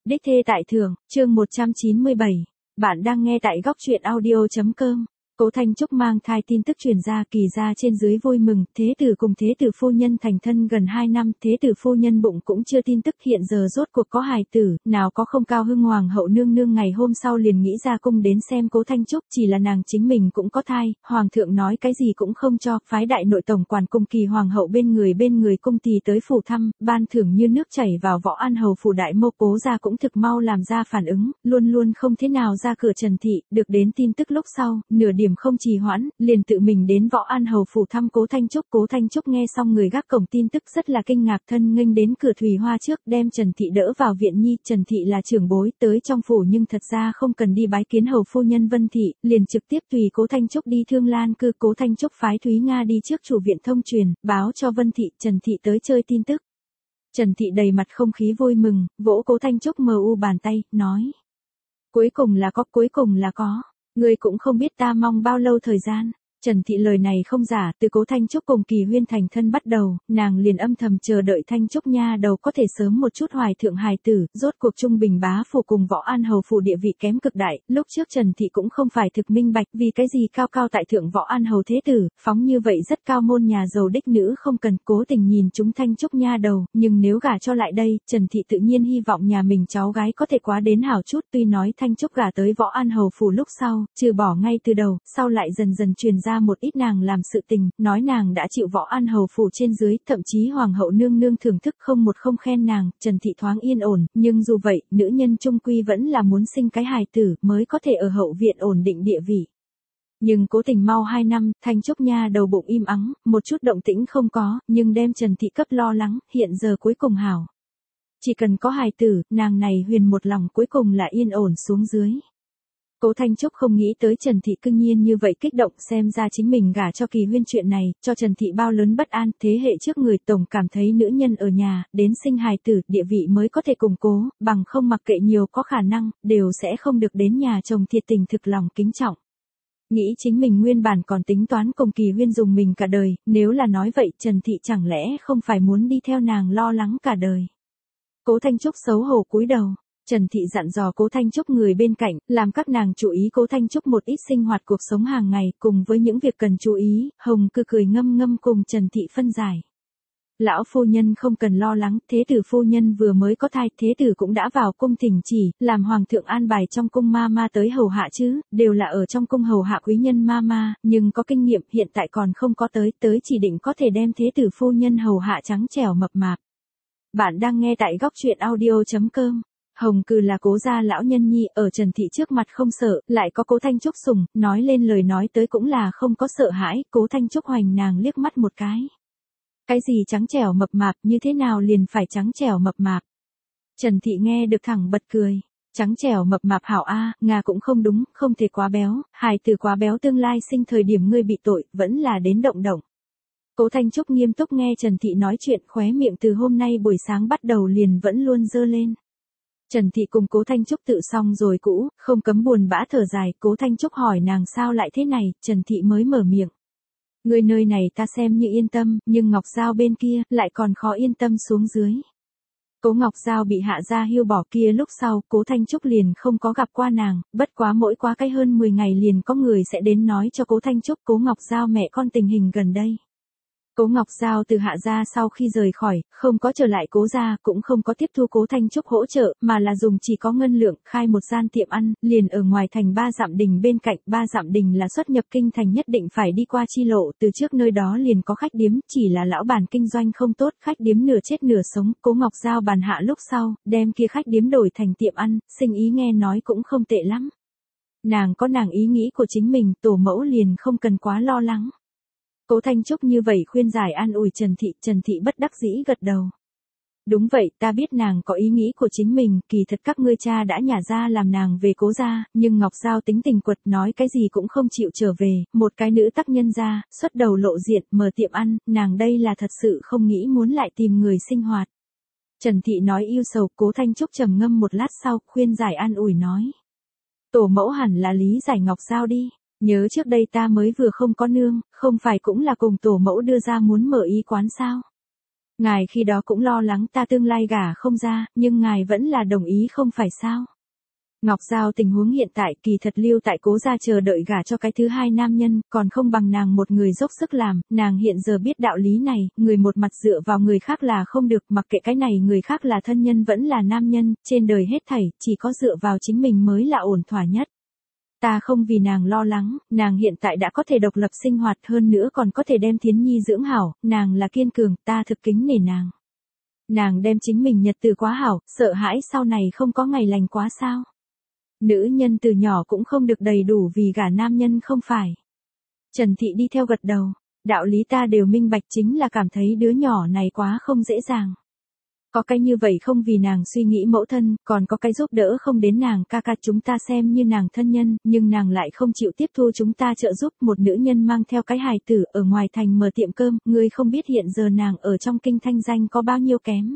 Đích thê tại thượng, chương 197. Bạn đang nghe tại góc truyện audio.com. Cố Thanh Trúc mang thai tin tức truyền ra, Kỳ gia trên dưới vui mừng, thế tử cùng thế tử phu nhân thành thân gần 2 năm, thế tử phu nhân bụng cũng chưa tin tức, hiện giờ rốt cuộc có hài tử, nào có không cao hưng. Hoàng hậu nương nương ngày hôm sau liền nghĩ ra cung đến xem Cố Thanh Trúc, chỉ là nàng chính mình cũng có thai, hoàng thượng nói cái gì cũng không cho, phái đại nội tổng quản cùng Kỳ hoàng hậu bên người cung tỳ tới phủ thăm, ban thưởng như nước chảy vào Võ An hầu phủ. Đại mô Cố gia cũng thực mau làm ra phản ứng, luôn luôn không thế nào ra cửa Trần thị, được đến tin tức lúc sau, nửa điểm không trì hoãn, liền tự mình đến Võ An hầu phủ thăm Cố Thanh Trúc. Cố Thanh Trúc nghe xong người gác cổng tin tức rất là kinh ngạc, thân nghênh đến cửa Thùy Hoa trước, đem Trần thị đỡ vào viện nhi. Trần thị là trưởng bối, tới trong phủ nhưng thật ra không cần đi bái kiến hầu phu nhân Vân thị, liền trực tiếp tùy Cố Thanh Trúc đi Thương Lan cư. Cố Thanh Trúc phái Thúy Nga đi trước chủ viện thông truyền, báo cho Vân thị Trần thị tới chơi tin tức. Trần thị đầy mặt không khí vui mừng, vỗ Cố Thanh Trúc bàn tay, nói: cuối cùng là có. Ngươi cũng không biết ta mong bao lâu thời gian. Trần thị lời này không giả, từ Cố Thanh Trúc cùng Kỳ Huyên thành thân bắt đầu, nàng liền âm thầm chờ đợi Thanh Trúc nha đầu có thể sớm một chút hoài thượng hài tử. Rốt cuộc Trung Bình bá phủ cùng Võ An hầu phủ địa vị kém cực đại, lúc trước Trần thị cũng không phải thực minh bạch vì cái gì cao cao tại thượng Võ An hầu thế tử, phóng như vậy rất cao môn nhà giàu đích nữ không cần, cố tình nhìn chúng Thanh Trúc nha đầu, nhưng nếu gả cho lại đây, Trần thị tự nhiên hy vọng nhà mình cháu gái có thể quá đến hảo chút. Tuy nói Thanh Trúc gả tới Võ An hầu phủ lúc sau, trừ bỏ ngay từ đầu, sau lại dần dần truyền ra một ít nàng làm sự tình, nói nàng đã chịu Võ An hầu phủ trên dưới, thậm chí hoàng hậu nương nương thưởng thức không một không khen nàng. Trần thị thoáng yên ổn, nhưng dù vậy, nữ nhân trung quy vẫn là muốn sinh cái hài tử mới có thể ở hậu viện ổn định địa vị. Nhưng cố tình mau 2 năm, Thanh Trúc nha đầu bụng im ắng, một chút động tĩnh không có, nhưng đem Trần thị cấp lo lắng, hiện giờ cuối cùng hảo. Chỉ cần có hài tử, nàng này huyền một lòng cuối cùng là yên ổn xuống dưới. Cố Thanh Trúc không nghĩ tới Trần thị cương nhiên như vậy kích động, xem ra chính mình gả cho Kỳ Huyên chuyện này, cho Trần thị bao lớn bất an. Thế hệ trước người tổng cảm thấy nữ nhân ở nhà, đến sinh hài tử, địa vị mới có thể củng cố, bằng không mặc kệ nhiều có khả năng, đều sẽ không được đến nhà chồng thiệt tình thực lòng kính trọng. Nghĩ chính mình nguyên bản còn tính toán cùng Kỳ Huyên dùng mình cả đời, nếu là nói vậy Trần thị chẳng lẽ không phải muốn đi theo nàng lo lắng cả đời. Cố Thanh Trúc xấu hổ cúi đầu. Trần thị dặn dò Cố Thanh Trúc người bên cạnh, làm các nàng chú ý Cố Thanh Trúc một ít sinh hoạt cuộc sống hàng ngày, cùng với những việc cần chú ý. Hồng Cư cười ngâm ngâm cùng Trần thị phân giải. Lão phu nhân không cần lo lắng, thế tử phu nhân vừa mới có thai, thế tử cũng đã vào cung thỉnh chỉ, làm hoàng thượng an bài trong cung ma ma tới hầu hạ chứ, đều là ở trong cung hầu hạ quý nhân ma ma, nhưng có kinh nghiệm, hiện tại còn không có tới chỉ định có thể đem thế tử phu nhân hầu hạ trắng trẻo mập mạp. Bạn đang nghe tại góc truyện audio.com. Hồng Cư là Cố gia lão nhân nhi, ở Trần thị trước mặt không sợ, lại có Cố Thanh Trúc sủng, nói lên lời nói tới cũng là không có sợ hãi. Cố Thanh Trúc hoành nàng liếc mắt một cái. Cái gì trắng trẻo mập mạp, như thế nào liền phải trắng trẻo mập mạp? Trần thị nghe được thẳng bật cười. Trắng trẻo mập mạp hảo a, Nga cũng không đúng, không thể quá béo, hài tử quá béo tương lai sinh thời điểm ngươi bị tội, vẫn là đến động động. Cố Thanh Trúc nghiêm túc nghe Trần thị nói chuyện, khóe miệng từ hôm nay buổi sáng bắt đầu liền vẫn luôn dơ lên. Trần thị cùng Cố Thanh Trúc tự xong rồi cũ, không cấm buồn bã thở dài. Cố Thanh Trúc hỏi nàng sao lại thế này, Trần thị mới mở miệng. Người nơi này ta xem như yên tâm, nhưng Ngọc Giao bên kia, lại còn khó yên tâm xuống dưới. Cố Ngọc Giao bị hạ gia hưu bỏ kia lúc sau, Cố Thanh Trúc liền không có gặp qua nàng, bất quá mỗi quá cái hơn 10 ngày liền có người sẽ đến nói cho Cố Thanh Trúc Cố Ngọc Giao mẹ con tình hình gần đây. Cố Ngọc Giao từ hạ gia sau khi rời khỏi, không có trở lại Cố gia, cũng không có tiếp thu Cố Thanh Trúc hỗ trợ, mà là dùng chỉ có ngân lượng, khai một gian tiệm ăn, liền ở ngoài thành Ba Dặm Đình bên cạnh. Ba Dặm Đình là xuất nhập kinh thành nhất định phải đi qua chi lộ, từ trước nơi đó liền có khách điếm, chỉ là lão bản kinh doanh không tốt, khách điếm nửa chết nửa sống. Cố Ngọc Giao bàn hạ lúc sau, đem kia khách điếm đổi thành tiệm ăn, sinh ý nghe nói cũng không tệ lắm. Nàng có nàng ý nghĩ của chính mình, tổ mẫu liền không cần quá lo lắng. Cố Thanh Trúc như vậy khuyên giải an ủi Trần thị bất đắc dĩ gật đầu. Đúng vậy, ta biết nàng có ý nghĩ của chính mình, kỳ thật các ngươi cha đã nhả ra làm nàng về Cố gia, nhưng Ngọc Giao tính tình quật, nói cái gì cũng không chịu trở về, một cái nữ tác nhân gia, xuất đầu lộ diện, mở tiệm ăn, nàng đây là thật sự không nghĩ muốn lại tìm người sinh hoạt. Trần thị nói yêu sầu. Cố Thanh Trúc trầm ngâm một lát sau, khuyên giải an ủi nói. Tổ mẫu hẳn là lý giải Ngọc Giao đi. Nhớ trước đây ta mới vừa không có nương, không phải cũng là cùng tổ mẫu đưa ra muốn mở y quán sao? Ngài khi đó cũng lo lắng ta tương lai gả không ra, nhưng ngài vẫn là đồng ý không phải sao? Ngọc Giao tình huống hiện tại kỳ thật Lưu tại Cố gia chờ đợi gả cho cái thứ hai nam nhân, còn không bằng nàng một người dốc sức làm, nàng hiện giờ biết đạo lý này, người một mặt dựa vào người khác là không được, mặc kệ cái này người khác là thân nhân vẫn là nam nhân, trên đời hết thảy, chỉ có dựa vào chính mình mới là ổn thỏa nhất. Ta không vì nàng lo lắng, nàng hiện tại đã có thể độc lập sinh hoạt hơn nữa còn có thể đem Thiến Nhi dưỡng hảo, nàng là kiên cường, ta thực kính nể nàng. Nàng đem chính mình nhật từ quá hảo, sợ hãi sau này không có ngày lành quá sao. Nữ nhân từ nhỏ cũng không được đầy đủ vì gả nam nhân không phải. Trần Thị đi theo gật đầu, đạo lý ta đều minh bạch chính là cảm thấy đứa nhỏ này quá không dễ dàng. Có cái như vậy không vì nàng suy nghĩ mẫu thân, còn có cái giúp đỡ không đến nàng ca ca chúng ta xem như nàng thân nhân, nhưng nàng lại không chịu tiếp thu chúng ta trợ giúp một nữ nhân mang theo cái hài tử ở ngoài thành mở tiệm cơm, ngươi không biết hiện giờ nàng ở trong kinh thanh danh có bao nhiêu kém.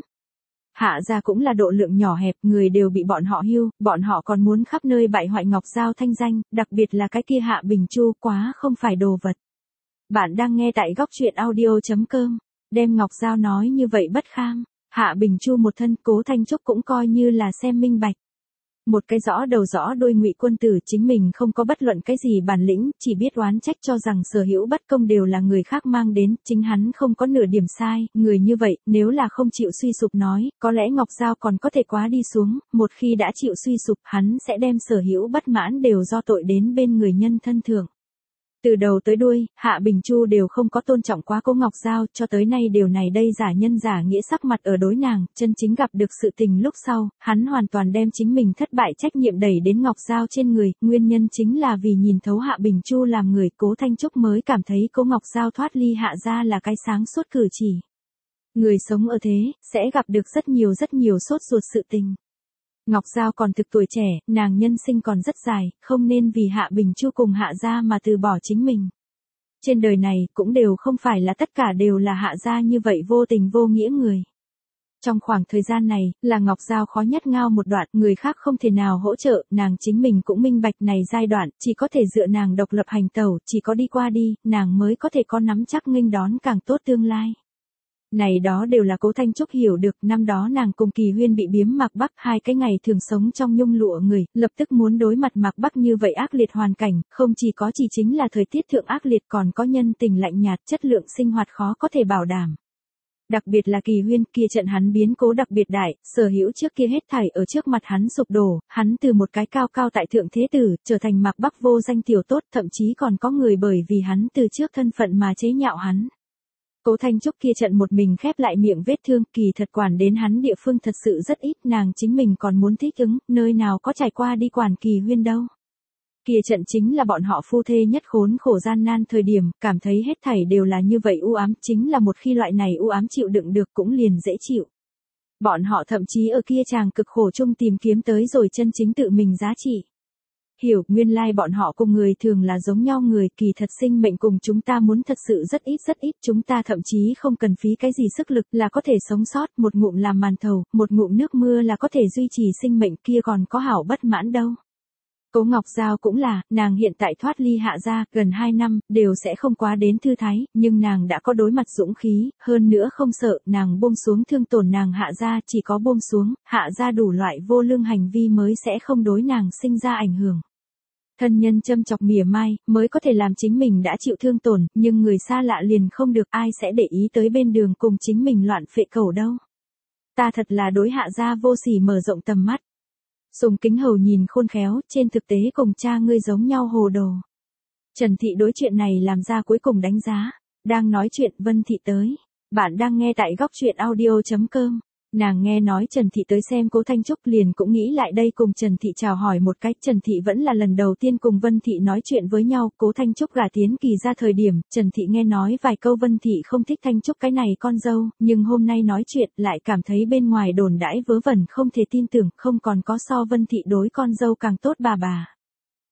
Hạ gia cũng là độ lượng nhỏ hẹp, người đều bị bọn họ hưu, bọn họ còn muốn khắp nơi bại hoại Ngọc Giao thanh danh, đặc biệt là cái kia Hạ Bình Chu quá không phải đồ vật. Bạn đang nghe tại góc truyện audio.com, đem Ngọc Giao nói như vậy bất kham. Hạ Bình Chu một thân Cố Thanh Trúc cũng coi như là xem minh bạch. Một cái rõ đầu rõ đuôi Ngụy quân tử chính mình không có bất luận cái gì bản lĩnh, chỉ biết oán trách cho rằng sở hữu bất công đều là người khác mang đến, chính hắn không có nửa điểm sai, người như vậy, nếu là không chịu suy sụp nói, có lẽ Ngọc Giao còn có thể quá đi xuống, một khi đã chịu suy sụp, hắn sẽ đem sở hữu bất mãn đều do tội đến bên người nhân thân thượng. Từ đầu tới đuôi, Hạ Bình Chu đều không có tôn trọng quá Cố Ngọc Giao, cho tới nay điều này đây giả nhân giả nghĩa sắc mặt ở đối nàng, chân chính gặp được sự tình lúc sau, hắn hoàn toàn đem chính mình thất bại trách nhiệm đẩy đến Ngọc Giao trên người, nguyên nhân chính là vì nhìn thấu Hạ Bình Chu làm người, Cố Thanh Trúc mới cảm thấy Cố Ngọc Giao thoát ly Hạ gia là cái sáng suốt cử chỉ. Người sống ở thế, sẽ gặp được rất nhiều sốt ruột sự tình. Ngọc Giao còn thực tuổi trẻ, nàng nhân sinh còn rất dài, không nên vì Hạ Bình Chu cùng Hạ gia mà từ bỏ chính mình. Trên đời này, cũng đều không phải là tất cả đều là Hạ gia như vậy vô tình vô nghĩa người. Trong khoảng thời gian này, là Ngọc Giao khó nhất ngao một đoạn, người khác không thể nào hỗ trợ, nàng chính mình cũng minh bạch này giai đoạn, chỉ có thể dựa nàng độc lập hành tẩu, chỉ có đi qua đi, nàng mới có thể có nắm chắc nghênh đón càng tốt tương lai. Này đó đều là Cố Thanh Trúc hiểu được, năm đó nàng cùng Kỳ Huyên bị biếm Mạc Bắc, hai cái ngày thường sống trong nhung lụa người, lập tức muốn đối mặt Mạc Bắc như vậy ác liệt hoàn cảnh, không chỉ có chỉ chính là thời tiết thượng ác liệt còn có nhân tình lạnh nhạt, chất lượng sinh hoạt khó có thể bảo đảm. Đặc biệt là Kỳ Huyên kia trận hắn biến cố đặc biệt đại, sở hữu trước kia hết thảy ở trước mặt hắn sụp đổ, hắn từ một cái cao cao tại thượng thế tử, trở thành Mạc Bắc vô danh tiểu tốt, thậm chí còn có người bởi vì hắn từ trước thân phận mà chế nhạo hắn. Cố Thanh Trúc kia trận một mình khép lại miệng vết thương, kỳ thật quản đến hắn địa phương thật sự rất ít, nàng chính mình còn muốn thích ứng, nơi nào có trải qua đi quản Kỳ Huyên đâu. Kia trận chính là bọn họ phu thê nhất khốn khổ gian nan thời điểm, cảm thấy hết thảy đều là như vậy u ám, chính là một khi loại này u ám chịu đựng được cũng liền dễ chịu. Bọn họ thậm chí ở kia chàng cực khổ chung tìm kiếm tới rồi chân chính tự mình giá trị. Hiểu, nguyên lai bọn họ cùng người thường là giống nhau người, kỳ thật sinh mệnh cùng chúng ta muốn thật sự rất ít, chúng ta thậm chí không cần phí cái gì sức lực là có thể sống sót, một ngụm làm màn thầu, một ngụm nước mưa là có thể duy trì sinh mệnh, kia còn có hảo bất mãn đâu. Cố Ngọc Giao cũng là, nàng hiện tại thoát ly Hạ gia, gần 2 năm, đều sẽ không quá đến thư thái, nhưng nàng đã có đối mặt dũng khí, hơn nữa không sợ, nàng buông xuống thương tổn nàng Hạ gia, chỉ có buông xuống, Hạ gia đủ loại vô lương hành vi mới sẽ không đối nàng sinh ra ảnh hưởng. Thân nhân châm chọc mỉa mai, mới có thể làm chính mình đã chịu thương tổn, nhưng người xa lạ liền không được, ai sẽ để ý tới bên đường cùng chính mình loạn phệ cẩu đâu. Ta thật là đối Hạ gia vô sỉ mở rộng tầm mắt. Sùng Kính Hầu nhìn khôn khéo, trên thực tế cùng cha ngươi giống nhau hồ đồ. Trần Thị đối chuyện này làm ra cuối cùng đánh giá. Đang nói chuyện Vân Thị tới. Bạn đang nghe tại góc truyện audio.com. Nàng nghe nói Trần Thị tới xem Cố Thanh Trúc liền cũng nghĩ lại đây cùng Trần Thị chào hỏi một cách. Trần Thị vẫn là lần đầu tiên cùng Vân Thị nói chuyện với nhau. Cố Thanh Trúc gả tiến Kỳ ra thời điểm, Trần Thị nghe nói vài câu Vân Thị không thích Thanh Trúc cái này con dâu, nhưng hôm nay nói chuyện lại cảm thấy bên ngoài đồn đãi vớ vẩn không thể tin tưởng, không còn có so Vân Thị đối con dâu càng tốt bà.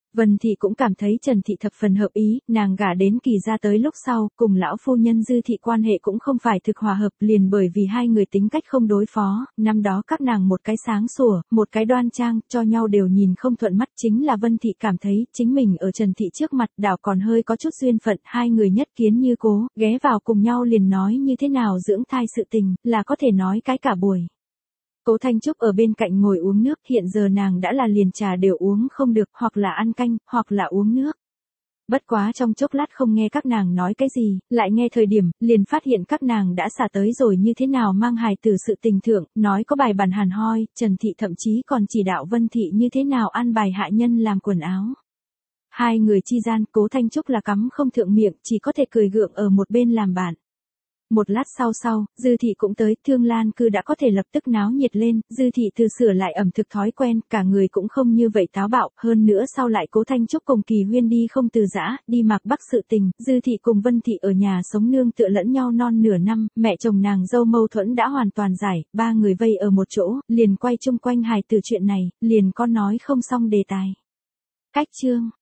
Vân Thị cũng cảm thấy Trần Thị thập phần hợp ý, nàng gả đến Kỳ gia tới lúc sau, cùng lão phu nhân Dư Thị quan hệ cũng không phải thực hòa hợp, liền bởi vì hai người tính cách không đối phó, năm đó các nàng một cái sáng sủa, một cái đoan trang, cho nhau đều nhìn không thuận mắt, chính là Vân Thị cảm thấy chính mình ở Trần Thị trước mặt đảo còn hơi có chút duyên phận, hai người nhất kiến như cố, ghé vào cùng nhau liền nói như thế nào dưỡng thai sự tình, là có thể nói cái cả buổi. Cố Thanh Trúc ở bên cạnh ngồi uống nước, hiện giờ nàng đã là liền trà đều uống không được, hoặc là ăn canh, hoặc là uống nước. Bất quá trong chốc lát không nghe các nàng nói cái gì, lại nghe thời điểm, liền phát hiện các nàng đã xả tới rồi như thế nào mang hài tử sự tình thượng, nói có bài bản hàn hoi, Trần Thị thậm chí còn chỉ đạo Vân Thị như thế nào an bài hạ nhân làm quần áo. Hai người chi gian, Cố Thanh Trúc là cắm không thượng miệng, chỉ có thể cười gượng ở một bên làm bạn. Một lát sau, Dư Thị cũng tới, Thương Lan cư đã có thể lập tức náo nhiệt lên, Dư Thị từ sửa lại ẩm thực thói quen, cả người cũng không như vậy táo bạo, hơn nữa sau lại Cố Thanh Trúc cùng Kỳ Huyên đi không từ giã, đi Mạc Bắc sự tình, Dư Thị cùng Vân Thị ở nhà sống nương tựa lẫn nhau non nửa năm, mẹ chồng nàng dâu mâu thuẫn đã hoàn toàn giải, ba người vây ở một chỗ, liền quay chung quanh hài tử chuyện này, liền có nói không xong đề tài. Cách chương